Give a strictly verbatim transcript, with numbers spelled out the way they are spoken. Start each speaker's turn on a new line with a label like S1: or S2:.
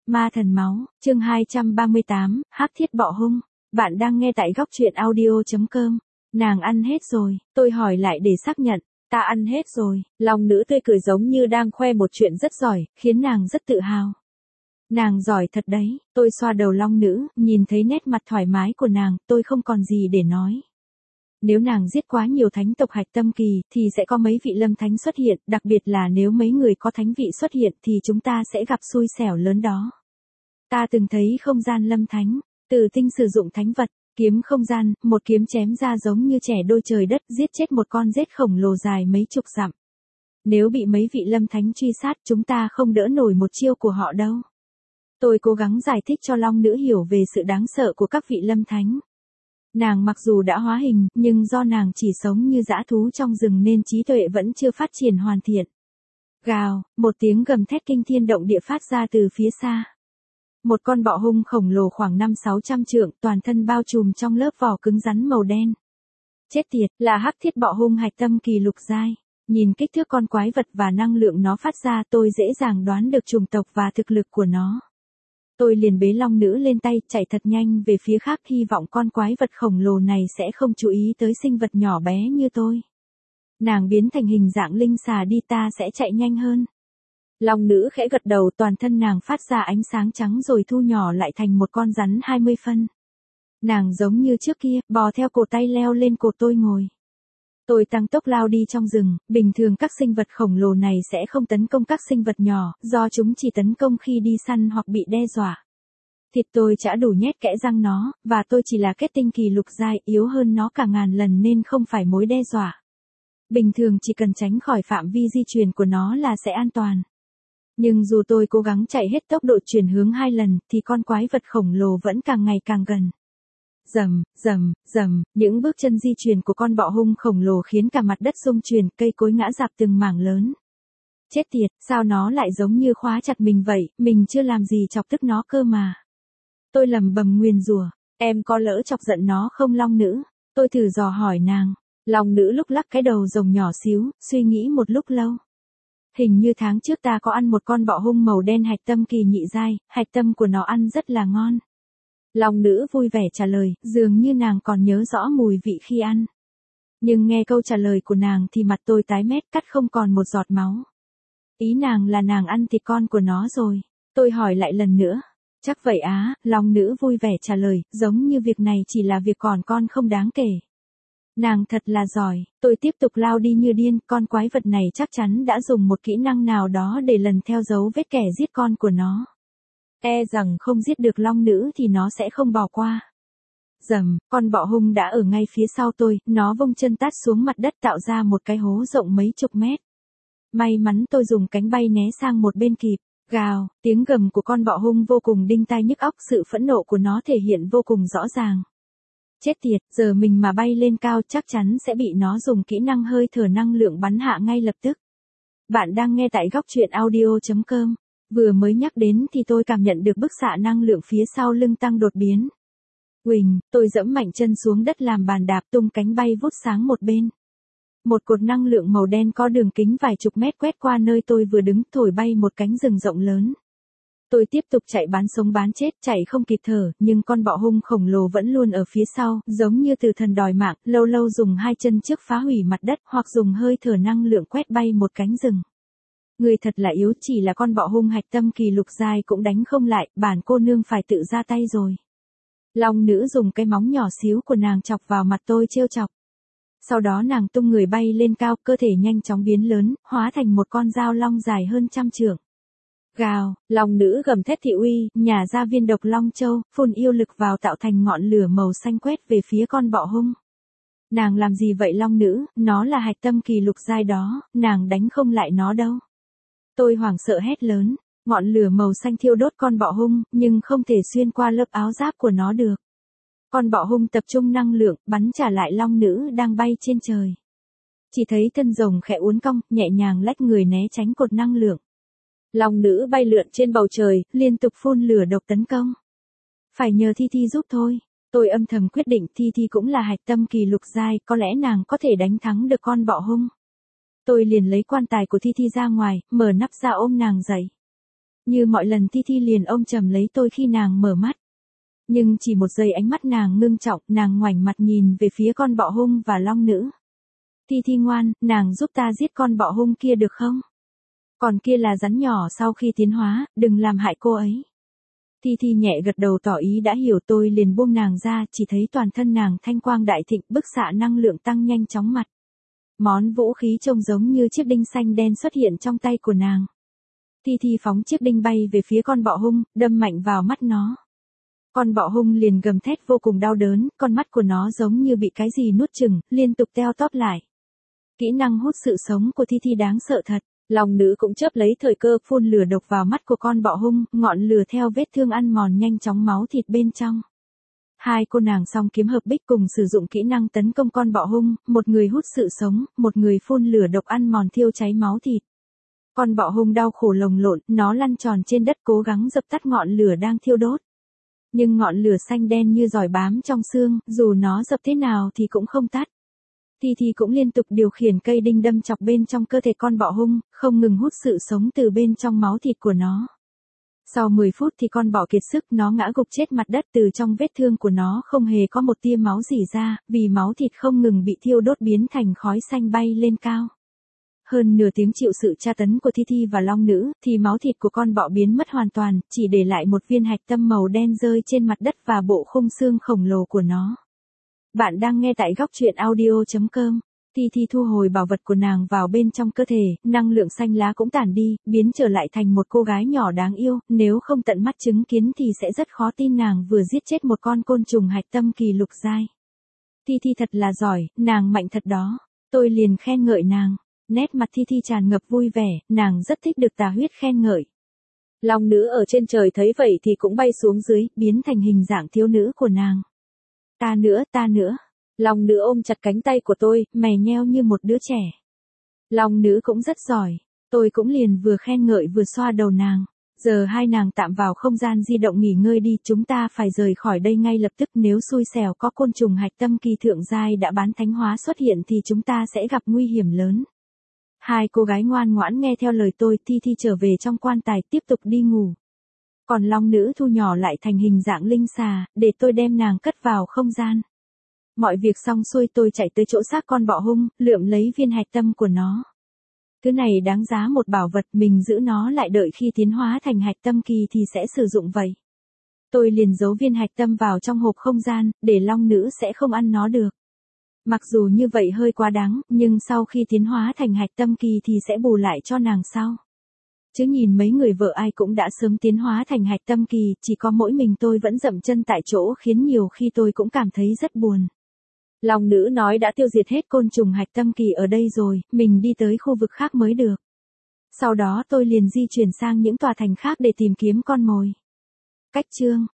S1: Ma thần máu, chương hai trăm ba mươi tám, hắc thiết bọ hung. Bạn đang nghe tại góc truyện audio chấm com. Nàng ăn hết rồi, tôi hỏi lại để xác nhận. Ta ăn hết rồi, lòng nữ tươi cười giống như đang khoe một chuyện rất giỏi, khiến nàng rất tự hào. Nàng giỏi thật đấy, tôi xoa đầu long nữ, nhìn thấy nét mặt thoải mái của nàng, tôi không còn gì để nói. Nếu nàng giết quá nhiều thánh tộc hạch tâm kỳ, thì sẽ có mấy vị lâm thánh xuất hiện, đặc biệt là nếu mấy người có thánh vị xuất hiện thì chúng ta sẽ gặp xui xẻo lớn đó. Ta từng thấy không gian lâm thánh, Tử Tinh sử dụng thánh vật, kiếm không gian, một kiếm chém ra giống như trẻ đôi trời đất, giết chết một con rết khổng lồ dài mấy chục dặm. Nếu bị mấy vị lâm thánh truy sát, chúng ta không đỡ nổi một chiêu của họ đâu. Tôi cố gắng giải thích cho long nữ hiểu về sự đáng sợ của các vị lâm thánh. Nàng mặc dù đã hóa hình, nhưng do nàng chỉ sống như dã thú trong rừng nên trí tuệ vẫn chưa phát triển hoàn thiện. Gào, một tiếng gầm thét kinh thiên động địa phát ra từ phía xa. Một con bọ hung khổng lồ khoảng năm sáu trăm trượng, toàn thân bao trùm trong lớp vỏ cứng rắn màu đen. Chết tiệt, là hắc thiết bọ hung hạch tâm kỳ lục giai. Nhìn kích thước con quái vật và năng lượng nó phát ra, tôi dễ dàng đoán được chủng tộc và thực lực của nó. Tôi liền bế long nữ lên tay, chạy thật nhanh về phía khác, hy vọng con quái vật khổng lồ này sẽ không chú ý tới sinh vật nhỏ bé như tôi. Nàng biến thành hình dạng linh xà đi, ta sẽ chạy nhanh hơn. Long nữ khẽ gật đầu, toàn thân nàng phát ra ánh sáng trắng rồi thu nhỏ lại thành một con rắn hai mươi phân. Nàng giống như trước kia, bò theo cổ tay leo lên cột tôi ngồi. Tôi tăng tốc lao đi trong rừng, bình thường các sinh vật khổng lồ này sẽ không tấn công các sinh vật nhỏ, do chúng chỉ tấn công khi đi săn hoặc bị đe dọa. Thịt tôi chả đủ nhét kẽ răng nó, và tôi chỉ là kết tinh kỳ lục giai, yếu hơn nó cả ngàn lần nên không phải mối đe dọa. Bình thường chỉ cần tránh khỏi phạm vi di chuyển của nó là sẽ an toàn. Nhưng dù tôi cố gắng chạy hết tốc độ chuyển hướng hai lần, thì con quái vật khổng lồ vẫn càng ngày càng gần. Rầm, rầm, rầm, những bước chân di chuyển của con bọ hung khổng lồ khiến cả mặt đất rung chuyển, cây cối ngã rạp từng mảng lớn. Chết tiệt, sao nó lại giống như khóa chặt mình vậy, mình chưa làm gì chọc tức nó cơ mà. Tôi lầm bầm nguyền rủa, em có lỡ chọc giận nó không long nữ? Tôi thử dò hỏi nàng. Long nữ lúc lắc cái đầu rồng nhỏ xíu, suy nghĩ một lúc lâu. Hình như tháng trước ta có ăn một con bọ hung màu đen hạch tâm kỳ nhị giai, hạch tâm của nó ăn rất là ngon. Long nữ vui vẻ trả lời, dường như nàng còn nhớ rõ mùi vị khi ăn. Nhưng nghe câu trả lời của nàng thì mặt tôi tái mét, cắt không còn một giọt máu. Ý nàng là nàng ăn thịt con của nó rồi. Tôi hỏi lại lần nữa. Chắc vậy á, long nữ vui vẻ trả lời, giống như việc này chỉ là việc còn con không đáng kể. Nàng thật là giỏi, tôi tiếp tục lao đi như điên, con quái vật này chắc chắn đã dùng một kỹ năng nào đó để lần theo dấu vết kẻ giết con của nó. E rằng không giết được long nữ thì nó sẽ không bỏ qua. Rầm, con bọ hung đã ở ngay phía sau tôi, nó vung chân tát xuống mặt đất tạo ra một cái hố rộng mấy chục mét. May mắn tôi dùng cánh bay né sang một bên kịp. Gào, tiếng gầm của con bọ hung vô cùng đinh tai nhức óc, sự phẫn nộ của nó thể hiện vô cùng rõ ràng. Chết tiệt, giờ mình mà bay lên cao chắc chắn sẽ bị nó dùng kỹ năng hơi thở năng lượng bắn hạ ngay lập tức. Bạn đang nghe tại góc truyện audio chấm com. Vừa mới nhắc đến thì tôi cảm nhận được bức xạ năng lượng phía sau lưng tăng đột biến. Uỳnh, tôi giẫm mạnh chân xuống đất làm bàn đạp, tung cánh bay vút sáng một bên. Một cột năng lượng màu đen có đường kính vài chục mét quét qua nơi tôi vừa đứng, thổi bay một cánh rừng rộng lớn. Tôi tiếp tục chạy bán sống bán chết, chạy không kịp thở, nhưng con bọ hung khổng lồ vẫn luôn ở phía sau, giống như tử thần đòi mạng, lâu lâu dùng hai chân trước phá hủy mặt đất, hoặc dùng hơi thở năng lượng quét bay một cánh rừng. Người thật là yếu, chỉ là con bọ hung hạch tâm kỳ lục giai cũng đánh không lại, bản cô nương phải tự ra tay rồi. Long nữ dùng cái móng nhỏ xíu của nàng chọc vào mặt tôi trêu chọc. Sau đó nàng tung người bay lên cao, cơ thể nhanh chóng biến lớn, hóa thành một con dao long dài hơn trăm trượng. Gào, long nữ gầm thét thị uy, nhả ra viên độc long châu, phun yêu lực vào tạo thành ngọn lửa màu xanh quét về phía con bọ hung. Nàng làm gì vậy long nữ, nó là hạch tâm kỳ lục giai đó, nàng đánh không lại nó đâu. Tôi hoảng sợ hét lớn, ngọn lửa màu xanh thiêu đốt con bọ hung, nhưng không thể xuyên qua lớp áo giáp của nó được. Con bọ hung tập trung năng lượng, bắn trả lại long nữ đang bay trên trời. Chỉ thấy thân rồng khẽ uốn cong, nhẹ nhàng lách người né tránh cột năng lượng. Long nữ bay lượn trên bầu trời, liên tục phun lửa độc tấn công. Phải nhờ Thi Thi giúp thôi. Tôi âm thầm quyết định Thi Thi cũng là hạch tâm kỳ lục giai, có lẽ nàng có thể đánh thắng được con bọ hung. Tôi liền lấy quan tài của Thi Thi ra ngoài, mở nắp ra ôm nàng dậy. Như mọi lần Thi Thi liền ôm chầm lấy tôi khi nàng mở mắt. Nhưng chỉ một giây ánh mắt nàng ngưng trọng, nàng ngoảnh mặt nhìn về phía con bọ hung và long nữ. Thi Thi ngoan, nàng giúp ta giết con bọ hung kia được không? Còn kia là rắn nhỏ sau khi tiến hóa, đừng làm hại cô ấy. Thi Thi nhẹ gật đầu tỏ ý đã hiểu, tôi liền buông nàng ra, chỉ thấy toàn thân nàng thanh quang đại thịnh, bức xạ năng lượng tăng nhanh chóng mặt. Món vũ khí trông giống như chiếc đinh xanh đen xuất hiện trong tay của nàng. Thi Thi phóng chiếc đinh bay về phía con bọ hung, đâm mạnh vào mắt nó. Con bọ hung liền gầm thét vô cùng đau đớn, con mắt của nó giống như bị cái gì nuốt chửng, liên tục teo tóp lại. Kỹ năng hút sự sống của Thi Thi đáng sợ thật. Long nữ cũng chớp lấy thời cơ phun lửa độc vào mắt của con bọ hung, ngọn lửa theo vết thương ăn mòn nhanh chóng máu thịt bên trong. Hai cô nàng song kiếm hợp bích cùng sử dụng kỹ năng tấn công con bọ hung, một người hút sự sống, một người phun lửa độc ăn mòn thiêu cháy máu thịt. Con bọ hung đau khổ lồng lộn, nó lăn tròn trên đất cố gắng dập tắt ngọn lửa đang thiêu đốt. Nhưng ngọn lửa xanh đen như giỏi bám trong xương, dù nó dập thế nào thì cũng không tắt. Thi Thi cũng liên tục điều khiển cây đinh đâm chọc bên trong cơ thể con bọ hung, không ngừng hút sự sống từ bên trong máu thịt của nó. Sau mười phút thì con bọ kiệt sức, nó ngã gục chết mặt đất, từ trong vết thương của nó không hề có một tia máu rỉ ra, vì máu thịt không ngừng bị thiêu đốt biến thành khói xanh bay lên cao. Hơn nửa tiếng chịu sự tra tấn của Thi Thi và long nữ, thì máu thịt của con bọ biến mất hoàn toàn, chỉ để lại một viên hạch tâm màu đen rơi trên mặt đất và bộ khung xương khổng lồ của nó. Bạn đang nghe tại góc truyện audio chấm com. Thi Thi thu hồi bảo vật của nàng vào bên trong cơ thể, năng lượng xanh lá cũng tản đi, biến trở lại thành một cô gái nhỏ đáng yêu, nếu không tận mắt chứng kiến thì sẽ rất khó tin nàng vừa giết chết một con côn trùng hạch tâm kỳ lục giai. Thi Thi thật là giỏi, nàng mạnh thật đó. Tôi liền khen ngợi nàng. Nét mặt Thi Thi tràn ngập vui vẻ, nàng rất thích được Tà Huyết khen ngợi. Long nữ ở trên trời thấy vậy thì cũng bay xuống dưới, biến thành hình dạng thiếu nữ của nàng. Ta nữa, ta nữa. Long nữ ôm chặt cánh tay của tôi, mày nheo như một đứa trẻ. Long nữ cũng rất giỏi. Tôi cũng liền vừa khen ngợi vừa xoa đầu nàng. Giờ hai nàng tạm vào không gian di động nghỉ ngơi đi, chúng ta phải rời khỏi đây ngay lập tức, nếu xui xẻo có côn trùng hạch tâm kỳ thượng giai đã bán thánh hóa xuất hiện thì chúng ta sẽ gặp nguy hiểm lớn. Hai cô gái ngoan ngoãn nghe theo lời tôi, Thi Thi trở về trong quan tài tiếp tục đi ngủ. Còn long nữ thu nhỏ lại thành hình dạng linh xà, để tôi đem nàng cất vào không gian. Mọi việc xong xuôi tôi chạy tới chỗ xác con bọ hung, lượm lấy viên hạch tâm của nó. Thứ này đáng giá một bảo vật, mình giữ nó lại đợi khi tiến hóa thành hạch tâm kỳ thì sẽ sử dụng vậy. Tôi liền giấu viên hạch tâm vào trong hộp không gian, để long nữ sẽ không ăn nó được. Mặc dù như vậy hơi quá đáng, nhưng sau khi tiến hóa thành hạch tâm kỳ thì sẽ bù lại cho nàng sau. Chứ nhìn mấy người vợ ai cũng đã sớm tiến hóa thành hạch tâm kỳ, chỉ có mỗi mình tôi vẫn dậm chân tại chỗ, khiến nhiều khi tôi cũng cảm thấy rất buồn. Long nữ nói đã tiêu diệt hết côn trùng hạch tâm kỳ ở đây rồi, mình đi tới khu vực khác mới được. Sau đó tôi liền di chuyển sang những tòa thành khác để tìm kiếm con mồi. Cách chương